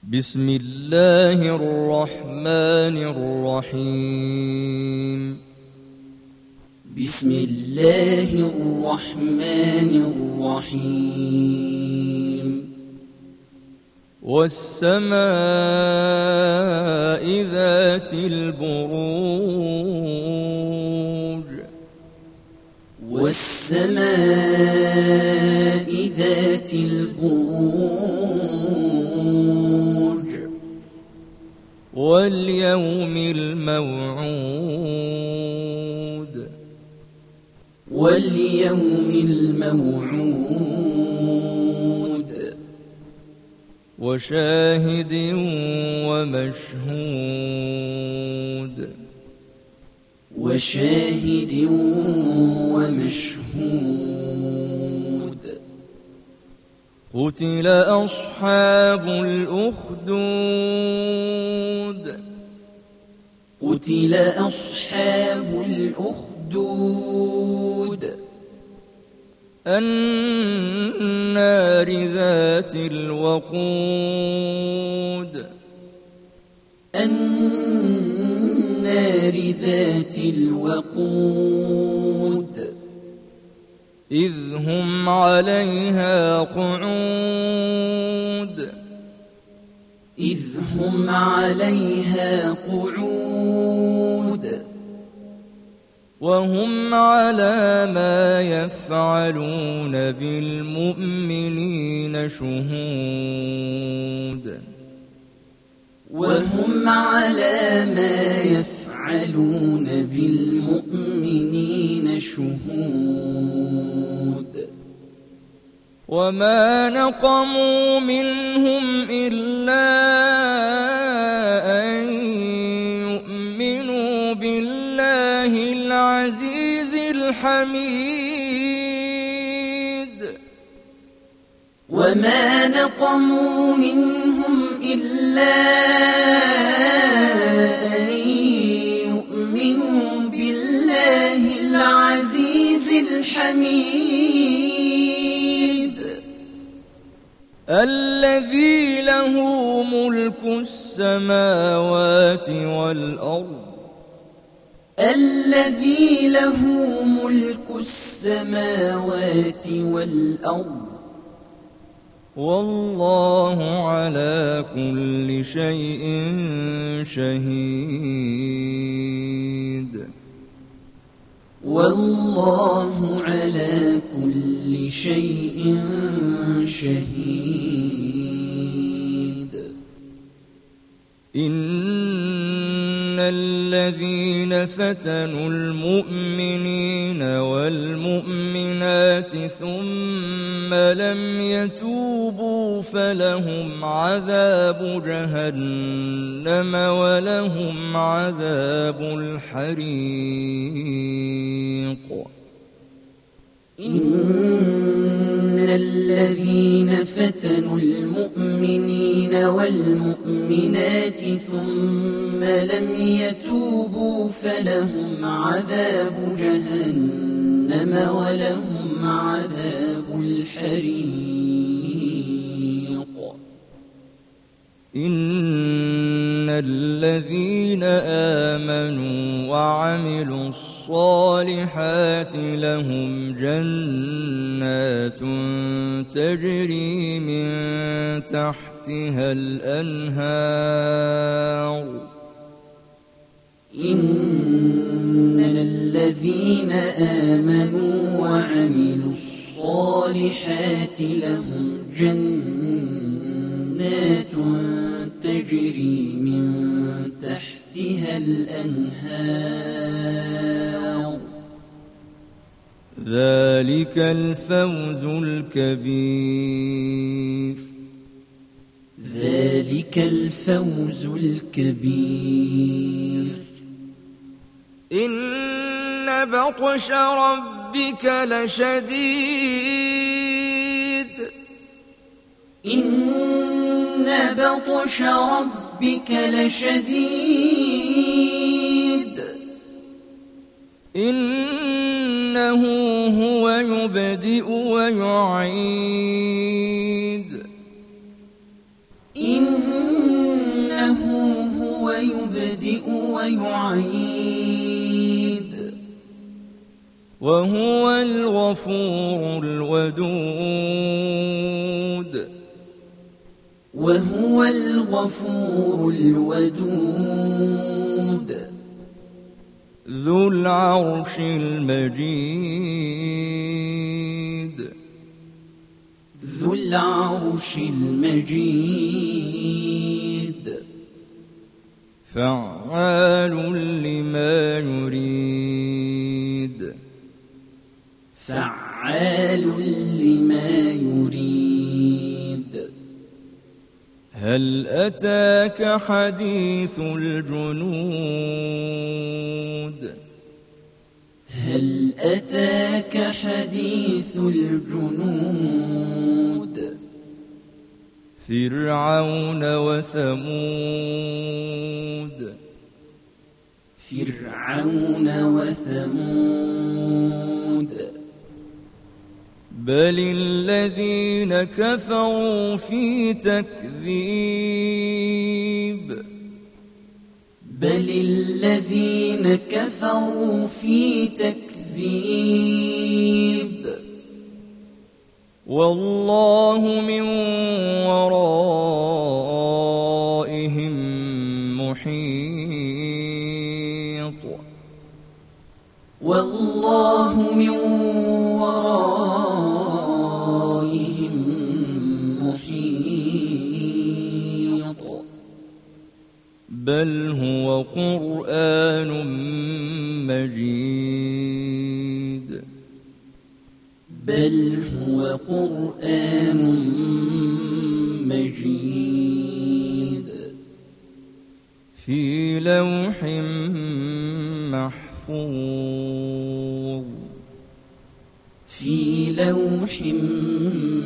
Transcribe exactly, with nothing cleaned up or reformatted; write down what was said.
بسم الله الرحمن الرحيم بسم الله الرحمن الرحيم والسماء ذات البروج والسماء ذات البروج واليوم الموعود واليوم الموعود وشاهد ومشهود وشاهد ومشهود قتل أصحاب الأخدود قتل أصحاب الأخدود النار ذات الوقود النار ذات الوقود إذ هم عليها قعود إذ هم عليها قعود وهم على ما يفعلون بالمؤمنين شهود وهم على ما يفعلون بالمؤمنين شهود وما نقموا منهم إلا أن يؤمنوا بالله العزيز الحميد وما نقموا منهم إلا أن يؤمنوا بالله العزيز الحميد الذي له ملك السماوات والأرض الذي له ملك السماوات والأرض والله على كل شيء شهيد والله على كل شيء شهيد إن الذين فتنوا المؤمنين والمؤمنات ثم لم يتوبوا فلهم عذاب جهنم ولهم عذاب الحريق إن الذين فتنوا المؤمنين والمؤمنات ثم لم يتوبوا فلهم عذاب جهنم ولهم عذاب الحريق إن الذين آمنوا وعملوا الصالحات لهم جنات تجري من تحتها الأنهار إن الذين آمنوا وعملوا الصالحات لهم جنات تجري من تحتها الأنهار ذلك الفوز الكبير ذلك الفوز الكبير إن بطش ربك لشديد إن بطش ربك لشديد إنه هو يبدئ ويعيد إن يبدئ ويعيد وهو الغفور الودود وهو الغفور الودود ذو العرش المجيد ذو العرش المجيد فعال لما يريد فعال لما يريد هل أتاك حديث الجنود هل أتاك حديث الجنود فرعون وثمود فرعون وثمود بل الذين كفروا في تكذيب بل الذين كفروا في تكذيب والله من ورائهم محيط والله من ورائهم محيط بل هو قرآن مجيد بل هو قرآن مجيد في لوح محفوظ في لوح